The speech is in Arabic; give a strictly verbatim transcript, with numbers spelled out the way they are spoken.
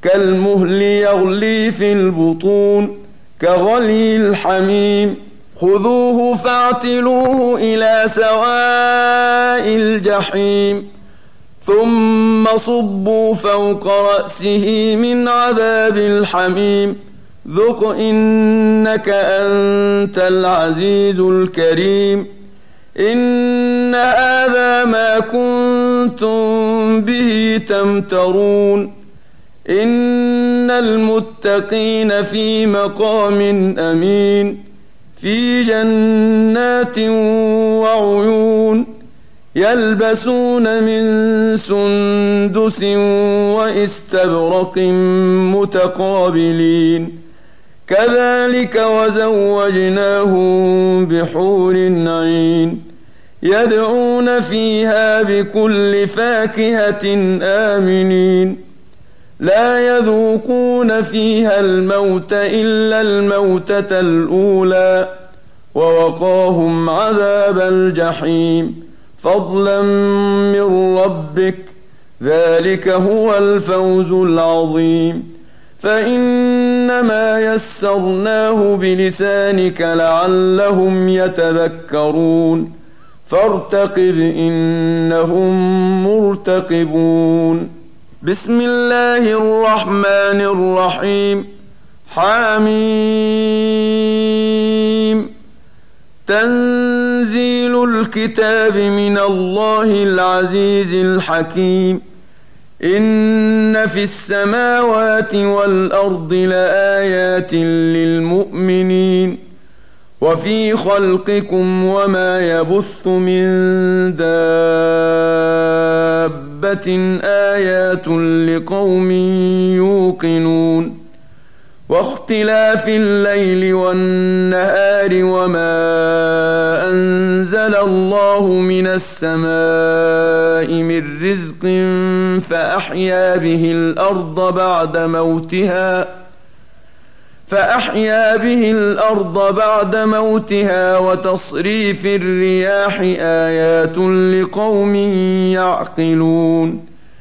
كالمهل يغلي في البطون كغلي الحميم خذوه فاعتلوه إلى سواء الجحيم ثم صبوا فوق رأسه من عذاب الحميم ذق إنك أنت العزيز الكريم إن هذا ما كنتم به تمترون إن المتقين في مقام أمين في جنات وعيون يلبسون من سندس وإستبرق متقابلين كذلك وزوجناهم بحور عين يدعون فيها بكل فاكهة آمنين لا يذوقون فيها الموت إلا الموتة الأولى ووقاهم عذاب الجحيم فضلا من ربك ذلك هو الفوز العظيم فإنما يسرناه بلسانك لعلهم يتذكرون فارتقب إنهم مرتقبون بسم الله الرحمن الرحيم حميم تنزيل الكتاب من الله العزيز الحكيم إن في السماوات والأرض لآيات للمؤمنين وفي خلقكم وما يبث من دابة آيات لقوم يوقنون واختلاف الليل والنهار وما أنزل الله من السماء من رزق فأحيا به الأرض بعد موتها فأحيا به الأرض بعد موتها وتصريف الرياح آيات لقوم يعقلون